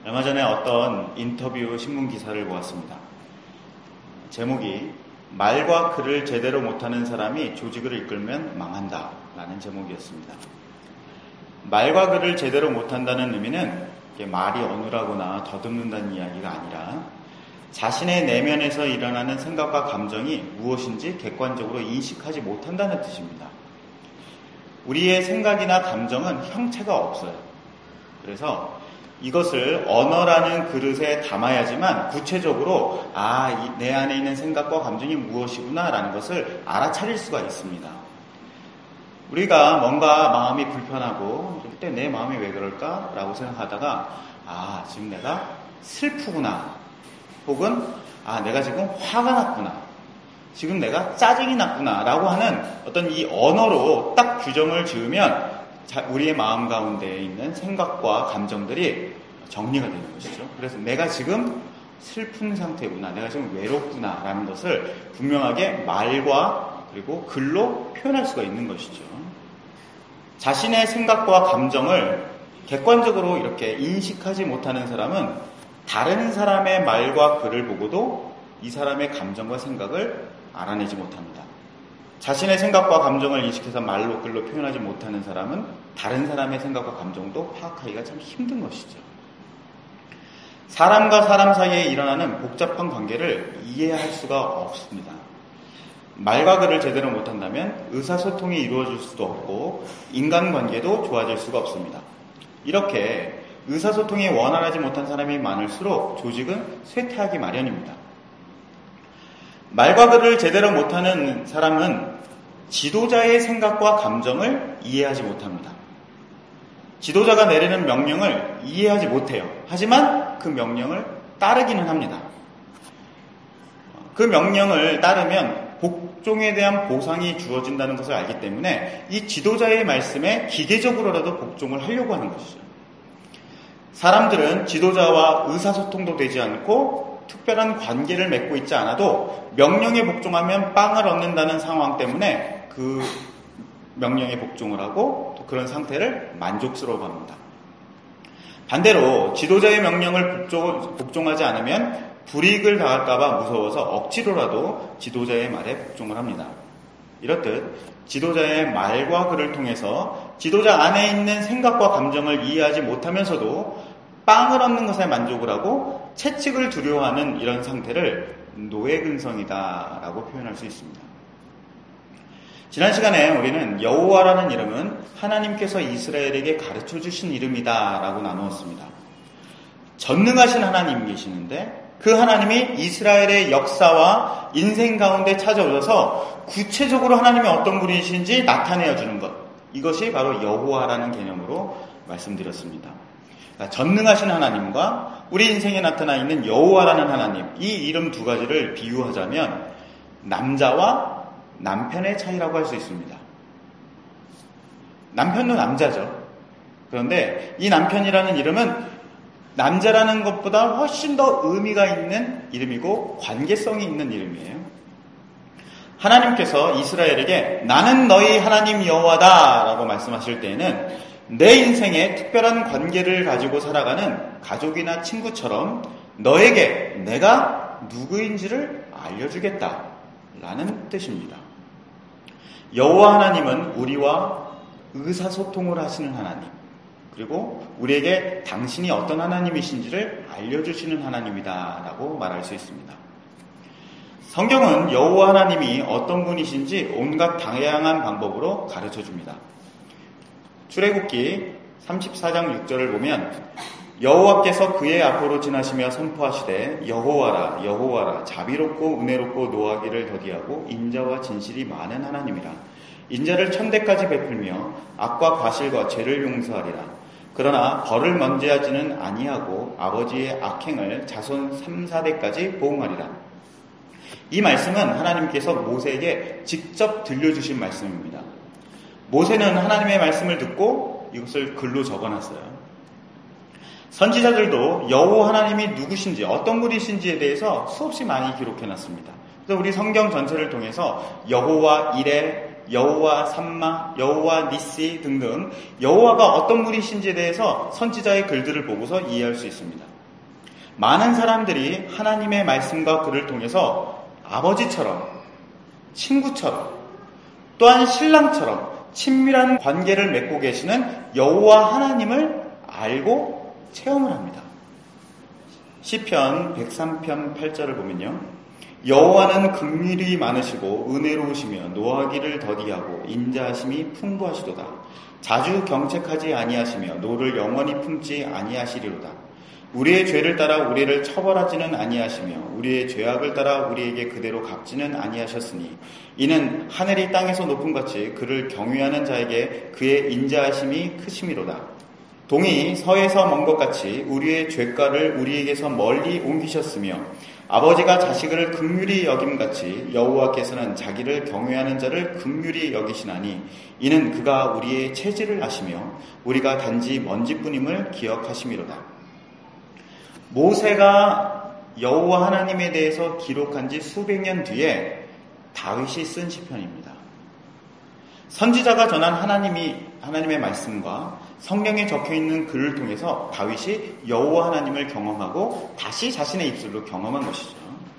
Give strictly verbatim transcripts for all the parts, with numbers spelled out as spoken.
얼마 전에 어떤 인터뷰 신문 기사를 보았습니다. 제목이 말과 글을 제대로 못하는 사람이 조직을 이끌면 망한다 라는 제목이었습니다. 말과 글을 제대로 못한다는 의미는 말이 어눌하거나 더듬는다는 이야기가 아니라 자신의 내면에서 일어나는 생각과 감정이 무엇인지 객관적으로 인식하지 못한다는 뜻입니다. 우리의 생각이나 감정은 형체가 없어요. 그래서 이것을 언어라는 그릇에 담아야지만 구체적으로 아, 내 안에 있는 생각과 감정이 무엇이구나 라는 것을 알아차릴 수가 있습니다. 우리가 뭔가 마음이 불편하고 그때 내 마음이 왜 그럴까? 라고 생각하다가 아, 지금 내가 슬프구나. 혹은 아, 내가 지금 화가 났구나. 지금 내가 짜증이 났구나. 라고 하는 어떤 이 언어로 딱 규정을 지으면 우리의 마음 가운데에 있는 생각과 감정들이 정리가 되는 것이죠. 그래서 내가 지금 슬픈 상태구나, 내가 지금 외롭구나 라는 것을 분명하게 말과 그리고 글로 표현할 수가 있는 것이죠. 자신의 생각과 감정을 객관적으로 이렇게 인식하지 못하는 사람은 다른 사람의 말과 글을 보고도 이 사람의 감정과 생각을 알아내지 못합니다. 자신의 생각과 감정을 인식해서 말로 글로 표현하지 못하는 사람은 다른 사람의 생각과 감정도 파악하기가 참 힘든 것이죠. 사람과 사람 사이에 일어나는 복잡한 관계를 이해할 수가 없습니다. 말과 글을 제대로 못한다면 의사소통이 이루어질 수도 없고 인간관계도 좋아질 수가 없습니다. 이렇게 의사소통이 원활하지 못한 사람이 많을수록 조직은 쇠퇴하기 마련입니다. 말과 글을 제대로 못하는 사람은 지도자의 생각과 감정을 이해하지 못합니다. 지도자가 내리는 명령을 이해하지 못해요. 하지만 그 명령을 따르기는 합니다. 그 명령을 따르면 복종에 대한 보상이 주어진다는 것을 알기 때문에 이 지도자의 말씀에 기계적으로라도 복종을 하려고 하는 것이죠. 사람들은 지도자와 의사소통도 되지 않고 특별한 관계를 맺고 있지 않아도 명령에 복종하면 빵을 얻는다는 상황 때문에 그 명령에 복종을 하고 또 그런 상태를 만족스러워합니다. 반대로 지도자의 명령을 복종, 복종하지 않으면 불이익을 당할까봐 무서워서 억지로라도 지도자의 말에 복종을 합니다. 이렇듯 지도자의 말과 글을 통해서 지도자 안에 있는 생각과 감정을 이해하지 못하면서도 빵을 얻는 것에 만족을 하고 채찍을 두려워하는 이런 상태를 노예근성이다라고 표현할 수 있습니다. 지난 시간에 우리는 여호와라는 이름은 하나님께서 이스라엘에게 가르쳐 주신 이름이다라고 나누었습니다. 전능하신 하나님이 계시는데 그 하나님이 이스라엘의 역사와 인생 가운데 찾아오셔서 구체적으로 하나님이 어떤 분이신지 나타내어 주는 것, 이것이 바로 여호와라는 개념으로 말씀드렸습니다. 그러니까 전능하신 하나님과 우리 인생에 나타나 있는 여호와라는 하나님, 이 이름 두 가지를 비유하자면 남자와 남편의 차이라고 할 수 있습니다. 남편도 남자죠. 그런데 이 남편이라는 이름은 남자라는 것보다 훨씬 더 의미가 있는 이름이고 관계성이 있는 이름이에요. 하나님께서 이스라엘에게 나는 너희 하나님 여호와다 라고 말씀하실 때에는 내 인생에 특별한 관계를 가지고 살아가는 가족이나 친구처럼 너에게 내가 누구인지를 알려주겠다 라는 뜻입니다. 여호와 하나님은 우리와 의사소통을 하시는 하나님, 그리고 우리에게 당신이 어떤 하나님이신지를 알려주시는 하나님이다 라고 말할 수 있습니다. 성경은 여호와 하나님이 어떤 분이신지 온갖 다양한 방법으로 가르쳐줍니다. 출애굽기 삼십사 장 육 절을 보면 여호와께서 그의 앞으로 지나시며 선포하시되 여호와라 여호와라 자비롭고 은혜롭고 노하기를 더디하고 인자와 진실이 많은 하나님이라. 인자를 천대까지 베풀며 악과 과실과 죄를 용서하리라. 그러나 벌을 면제하지는 아니하고 아버지의 악행을 자손 삼, 사 대까지 보응하리라. 이 말씀은 하나님께서 모세에게 직접 들려주신 말씀입니다. 모세는 하나님의 말씀을 듣고 이것을 글로 적어놨어요. 선지자들도 여호와 하나님이 누구신지 어떤 분이신지에 대해서 수없이 많이 기록해놨습니다. 그래서 우리 성경 전체를 통해서 여호와 이레, 여호와 삼마, 여호와 니시 등등 여호와가 어떤 분이신지에 대해서 선지자의 글들을 보고서 이해할 수 있습니다. 많은 사람들이 하나님의 말씀과 글을 통해서 아버지처럼, 친구처럼, 또한 신랑처럼 친밀한 관계를 맺고 계시는 여호와 하나님을 알고 체험을 합니다. 시편 백삼 편 팔 절을 보면요. 여호와는 긍휼이 많으시고 은혜로우시며 노하기를 더디하고 인자하심이 풍부하시도다. 자주 경책하지 아니하시며 노를 영원히 품지 아니하시리로다. 우리의 죄를 따라 우리를 처벌하지는 아니하시며 우리의 죄악을 따라 우리에게 그대로 갚지는 아니하셨으니 이는 하늘이 땅에서 높은 같이 그를 경외하는 자에게 그의 인자하심이 크심이로다. 동이 서에서 먼 것 같이 우리의 죄가를 우리에게서 멀리 옮기셨으며 아버지가 자식을 긍휼히 여김같이 여호와께서는 자기를 경외하는 자를 긍휼히 여기시나니 이는 그가 우리의 체질을 아시며 우리가 단지 먼지뿐임을 기억하심이로다. 모세가 여호와 하나님에 대해서 기록한 지 수백 년 뒤에 다윗이 쓴 시편입니다. 선지자가 전한 하나님이, 하나님의 말씀과 성경에 적혀있는 글을 통해서 다윗이 여호와 하나님을 경험하고 다시 자신의 입술로 경험한 것이죠.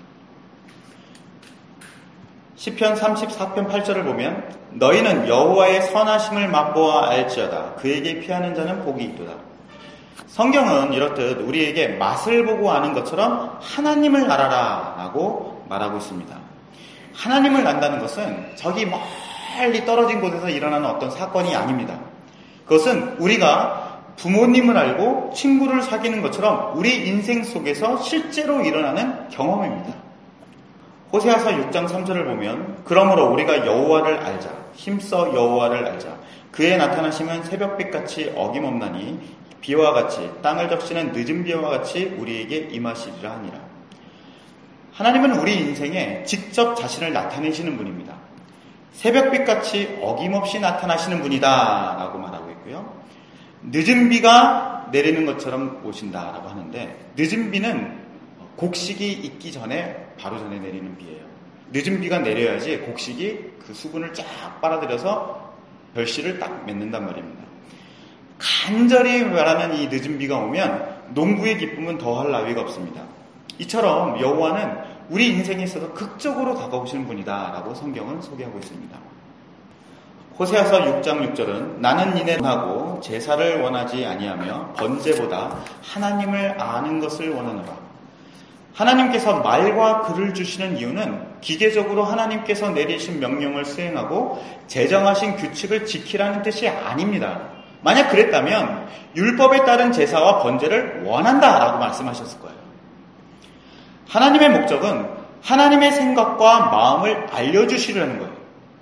시편 삼십사 편 팔 절을 보면 너희는 여호와의 선하심을 맛보아 알지어다. 그에게 피하는 자는 복이 있도다. 성경은 이렇듯 우리에게 맛을 보고 아는 것처럼 하나님을 알아라 라고 말하고 있습니다. 하나님을 안다는 것은 저기 멀리 떨어진 곳에서 일어나는 어떤 사건이 아닙니다. 그것은 우리가 부모님을 알고 친구를 사귀는 것처럼 우리 인생 속에서 실제로 일어나는 경험입니다. 호세아서 육 장 삼 절을 보면 그러므로 우리가 여호와를 알자. 힘써 여호와를 알자. 그의 나타나심은 새벽빛같이 어김없나니 비와 같이 땅을 적시는 늦은 비와 같이 우리에게 임하시리라 하니라. 하나님은 우리 인생에 직접 자신을 나타내시는 분입니다. 새벽빛같이 어김없이 나타나시는 분이다 라고 말하고 있고요. 늦은 비가 내리는 것처럼 오신다라고 하는데 늦은 비는 곡식이 있기 전에 바로 전에 내리는 비예요. 늦은 비가 내려야지 곡식이 그 수분을 쫙 빨아들여서 결실을 딱 맺는단 말입니다. 간절히 말하는 이 늦은 비가 오면 농부의 기쁨은 더할 나위가 없습니다. 이처럼 여호와는 우리 인생에 있어서 극적으로 다가오시는 분이다 라고 성경은 소개하고 있습니다. 호세아서 육 장 육 절은 나는 니네 원하고 제사를 원하지 아니하며 번제보다 하나님을 아는 것을 원하노라. 하나님께서 말과 글을 주시는 이유는 기계적으로 하나님께서 내리신 명령을 수행하고 제정하신 규칙을 지키라는 뜻이 아닙니다. 만약 그랬다면 율법에 따른 제사와 번제를 원한다라고 말씀하셨을 거예요. 하나님의 목적은 하나님의 생각과 마음을 알려주시려는 거예요.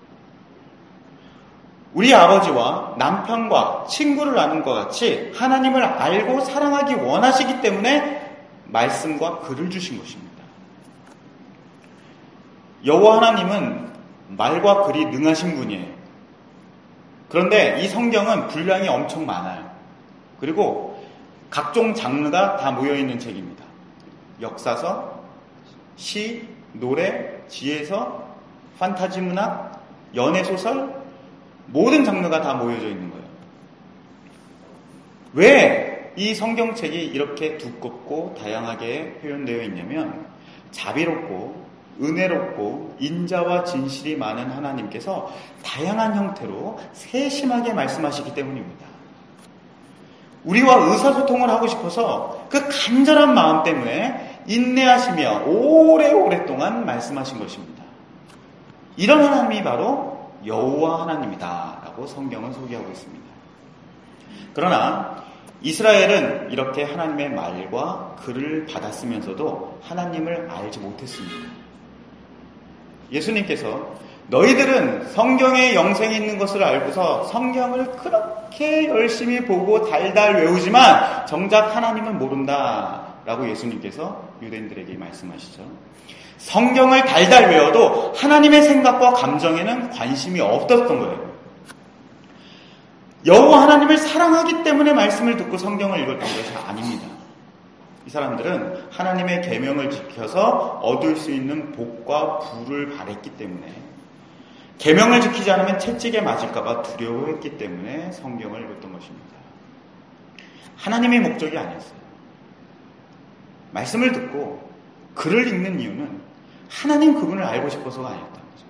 우리 아버지와 남편과 친구를 아는 것 같이 하나님을 알고 사랑하기 원하시기 때문에 말씀과 글을 주신 것입니다. 여호와 하나님은 말과 글이 능하신 분이에요. 그런데 이 성경은 분량이 엄청 많아요. 그리고 각종 장르가 다 모여있는 책입니다. 역사서, 시, 노래, 지혜서, 판타지 문학, 연애소설, 모든 장르가 다 모여져 있는 거예요. 왜 이 성경책이 이렇게 두껍고 다양하게 표현되어 있냐면 자비롭고 은혜롭고 인자와 진실이 많은 하나님께서 다양한 형태로 세심하게 말씀하시기 때문입니다. 우리와 의사소통을 하고 싶어서 그 간절한 마음 때문에 인내하시며 오래오랫동안 말씀하신 것입니다. 이런 하나님이 바로 여호와 하나님이다 라고 성경은 소개하고 있습니다. 그러나 이스라엘은 이렇게 하나님의 말과 글을 받았으면서도 하나님을 알지 못했습니다. 예수님께서 너희들은 성경에 영생이 있는 것을 알고서 성경을 그렇게 열심히 보고 달달 외우지만 정작 하나님은 모른다 라고 예수님께서 유대인들에게 말씀하시죠. 성경을 달달 외워도 하나님의 생각과 감정에는 관심이 없었던 거예요. 여호와 하나님을 사랑하기 때문에 말씀을 듣고 성경을 읽었던 것이 아닙니다. 이 사람들은 하나님의 계명을 지켜서 얻을 수 있는 복과 부를 바랬기 때문에 계명을 지키지 않으면 채찍에 맞을까 봐 두려워했기 때문에 성경을 읽었던 것입니다. 하나님의 목적이 아니었어요. 말씀을 듣고 글을 읽는 이유는 하나님 그분을 알고 싶어서가 아니었다는 거죠.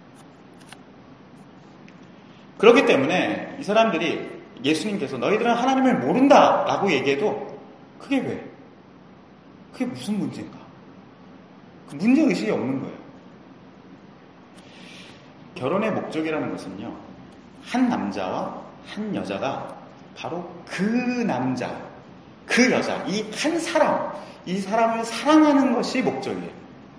그렇기 때문에 이 사람들이 예수님께서 너희들은 하나님을 모른다 라고 얘기해도 그게 왜? 그게 무슨 문제인가? 그 문제의식이 없는 거예요. 결혼의 목적이라는 것은요, 한 남자와 한 여자가 바로 그 남자, 그 여자, 이 한 사람, 이 사람을 사랑하는 것이 목적이에요.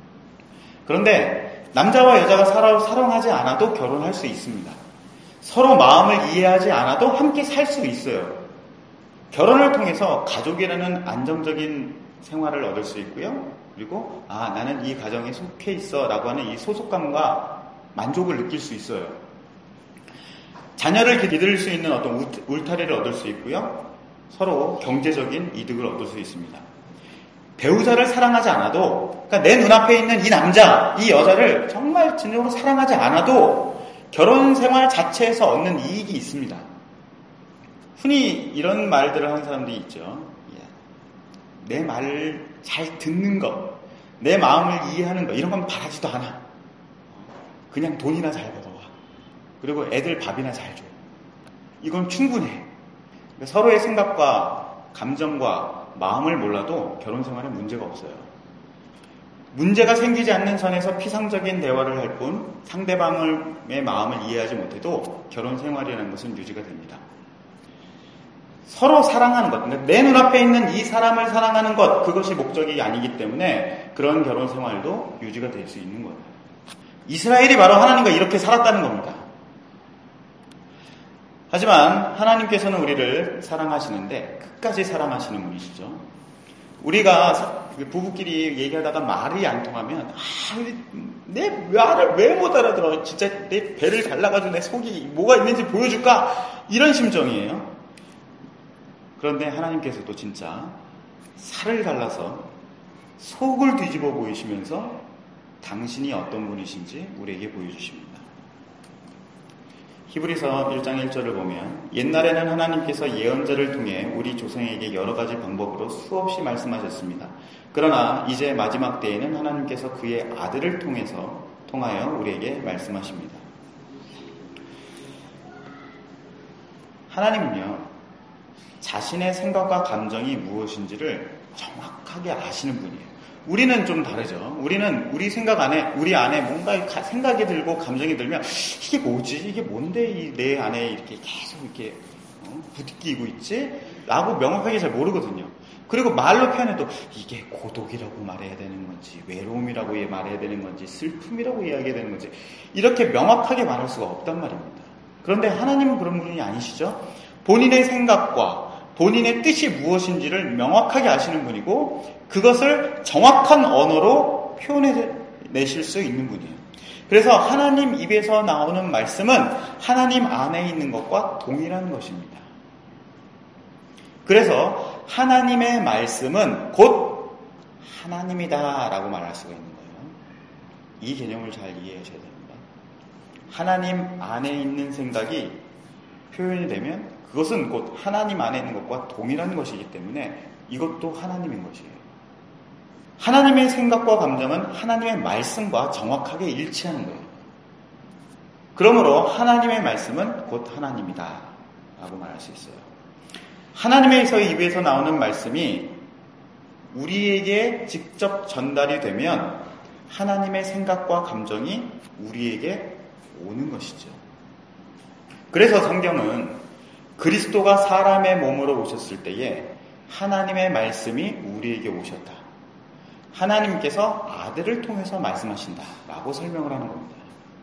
그런데 남자와 여자가 서로 사랑하지 않아도 결혼할 수 있습니다. 서로 마음을 이해하지 않아도 함께 살 수 있어요. 결혼을 통해서 가족이라는 안정적인 생활을 얻을 수 있고요. 그리고 아 나는 이 가정에 속해 있어 라고 하는 이 소속감과 만족을 느낄 수 있어요. 자녀를 기를 수 있는 어떤 울타리를 얻을 수 있고요. 서로 경제적인 이득을 얻을 수 있습니다. 배우자를 사랑하지 않아도, 그러니까 내 눈앞에 있는 이 남자, 이 여자를 정말 진정으로 사랑하지 않아도 결혼 생활 자체에서 얻는 이익이 있습니다. 흔히 이런 말들을 하는 사람들이 있죠. 내 말을 잘 듣는 것, 내 마음을 이해하는 것, 이런 건 바라지도 않아. 그냥 돈이나 잘 벌어와. 그리고 애들 밥이나 잘 줘. 이건 충분해. 서로의 생각과 감정과 마음을 몰라도 결혼 생활에 문제가 없어요. 문제가 생기지 않는 선에서 피상적인 대화를 할 뿐 상대방의 마음을 이해하지 못해도 결혼 생활이라는 것은 유지가 됩니다. 서로 사랑하는 것, 내 눈앞에 있는 이 사람을 사랑하는 것, 그것이 목적이 아니기 때문에 그런 결혼 생활도 유지가 될 수 있는 거예요. 이스라엘이 바로 하나님과 이렇게 살았다는 겁니다. 하지만 하나님께서는 우리를 사랑하시는데 끝까지 사랑하시는 분이시죠. 우리가 부부끼리 얘기하다가 말이 안 통하면 아, 내 말을 왜 못 알아들어? 진짜 내 배를 갈라가지고 내 속이 뭐가 있는지 보여줄까? 이런 심정이에요. 그런데 하나님께서도 진짜 살을 갈라서 속을 뒤집어 보이시면서 당신이 어떤 분이신지 우리에게 보여주십니다. 히브리서 일 장 일 절을 보면 옛날에는 하나님께서 예언자를 통해 우리 조상에게 여러 가지 방법으로 수없이 말씀하셨습니다. 그러나 이제 마지막 때에는 하나님께서 그의 아들을 통해서 통하여 우리에게 말씀하십니다. 하나님은요, 자신의 생각과 감정이 무엇인지를 정확하게 아시는 분이에요. 우리는 좀 다르죠. 우리는 우리 생각 안에, 우리 안에 뭔가 생각이 들고 감정이 들면 이게 뭐지? 이게 뭔데 내 안에 이렇게 계속 이렇게 어? 부딪히고 있지? 라고 명확하게 잘 모르거든요. 그리고 말로 표현해도 이게 고독이라고 말해야 되는 건지, 외로움이라고 말해야 되는 건지, 슬픔이라고 이야기해야 되는 건지 이렇게 명확하게 말할 수가 없단 말입니다. 그런데 하나님은 그런 분이 아니시죠. 본인의 생각과 본인의 뜻이 무엇인지를 명확하게 아시는 분이고 그것을 정확한 언어로 표현해내실 수 있는 분이에요. 그래서 하나님 입에서 나오는 말씀은 하나님 안에 있는 것과 동일한 것입니다. 그래서 하나님의 말씀은 곧 하나님이다 라고 말할 수가 있는 거예요. 이 개념을 잘 이해하셔야 됩니다. 하나님 안에 있는 생각이 표현이 되면 그것은 곧 하나님 안에 있는 것과 동일한 것이기 때문에 이것도 하나님인 것이에요. 하나님의 생각과 감정은 하나님의 말씀과 정확하게 일치하는 거예요. 그러므로 하나님의 말씀은 곧 하나님이다 라고 말할 수 있어요. 하나님의 입에서 나오는 말씀이 우리에게 직접 전달이 되면 하나님의 생각과 감정이 우리에게 오는 것이죠. 그래서 성경은 그리스도가 사람의 몸으로 오셨을 때에 하나님의 말씀이 우리에게 오셨다. 하나님께서 아들을 통해서 말씀하신다 라고 설명을 하는 겁니다.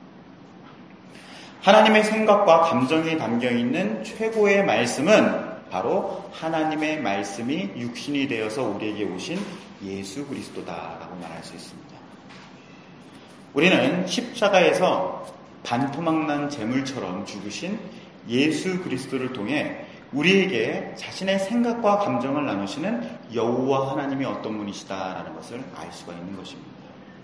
하나님의 생각과 감정이 담겨있는 최고의 말씀은 바로 하나님의 말씀이 육신이 되어서 우리에게 오신 예수 그리스도다라고 말할 수 있습니다. 우리는 십자가에서 반토막난 제물처럼 죽으신 예수 그리스도를 통해 우리에게 자신의 생각과 감정을 나누시는 여호와 하나님이 어떤 분이시다라는 것을 알 수가 있는 것입니다.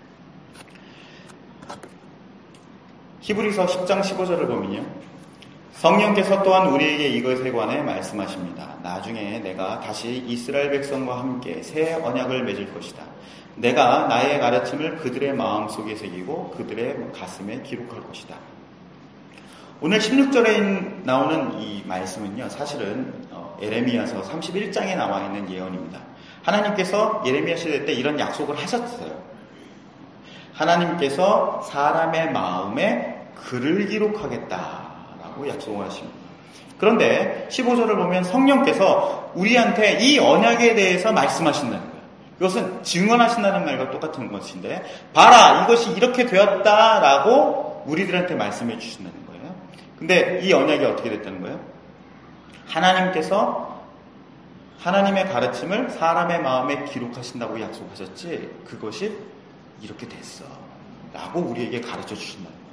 히브리서 십 장 십오 절을 보면요, 성령께서 또한 우리에게 이것에 관해 말씀하십니다. 나중에 내가 다시 이스라엘 백성과 함께 새 언약을 맺을 것이다. 내가 나의 가르침을 그들의 마음속에 새기고 그들의 가슴에 기록할 것이다. 오늘 십육 절에 나오는 이 말씀은요, 사실은 예레미야서 삼십일 장에 나와 있는 예언입니다. 하나님께서 예레미야 시대 때 이런 약속을 하셨어요. 하나님께서 사람의 마음에 글을 기록하겠다라고 약속을 하십니다. 그런데 십오 절을 보면 성령께서 우리한테 이 언약에 대해서 말씀하신다는 거예요. 이것은 증언하신다는 말과 똑같은 것인데, 봐라, 이것이 이렇게 되었다라고 우리들한테 말씀해 주신다는 거예요. 근데 이 언약이 어떻게 됐다는 거예요? 하나님께서 하나님의 가르침을 사람의 마음에 기록하신다고 약속하셨지, 그것이 이렇게 됐어 라고 우리에게 가르쳐 주신다는 거예요.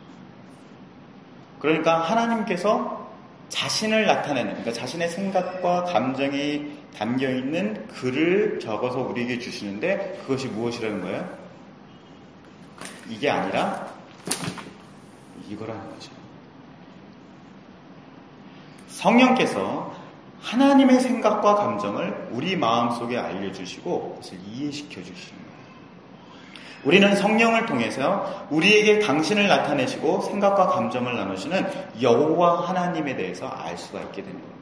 그러니까 하나님께서 자신을 나타내는, 그러니까 자신의 생각과 감정이 담겨있는 글을 적어서 우리에게 주시는데, 그것이 무엇이라는 거예요? 이게 아니라 이거라는 거죠. 성령께서 하나님의 생각과 감정을 우리 마음속에 알려주시고 그것을 이해시켜 주시는 거예요. 우리는 성령을 통해서 우리에게 당신을 나타내시고 생각과 감정을 나누시는 여호와 하나님에 대해서 알 수가 있게 되는 겁니다.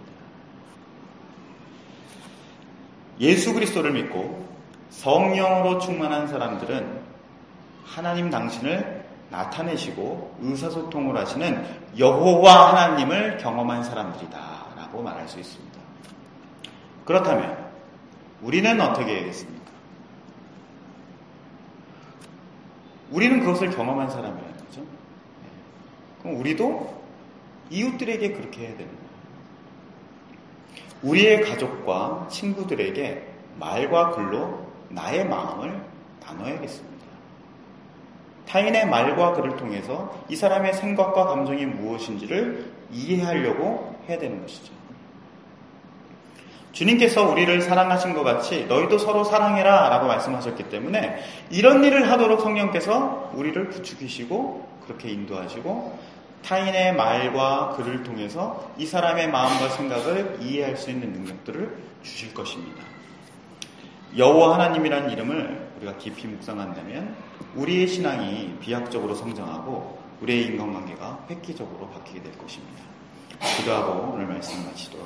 예수 그리스도를 믿고 성령으로 충만한 사람들은 하나님 당신을 나타내시고 의사소통을 하시는 여호와 하나님을 경험한 사람들이다 라고 말할 수 있습니다. 그렇다면 우리는 어떻게 해야겠습니까? 우리는 그것을 경험한 사람이라는 거죠. 그럼 우리도 이웃들에게 그렇게 해야 되는 거예요. 우리의 가족과 친구들에게 말과 글로 나의 마음을 나눠야겠습니다. 타인의 말과 글을 통해서 이 사람의 생각과 감정이 무엇인지를 이해하려고 해야 되는 것이죠. 주님께서 우리를 사랑하신 것 같이 너희도 서로 사랑해라 라고 말씀하셨기 때문에 이런 일을 하도록 성령께서 우리를 부추기시고 그렇게 인도하시고 타인의 말과 글을 통해서 이 사람의 마음과 생각을 이해할 수 있는 능력들을 주실 것입니다. 여호와 하나님이라는 이름을 우리가 깊이 묵상한다면 우리의 신앙이 비약적으로 성장하고 우리의 인간관계가 획기적으로 바뀌게 될 것입니다. 기도하고 오늘 말씀 마치도록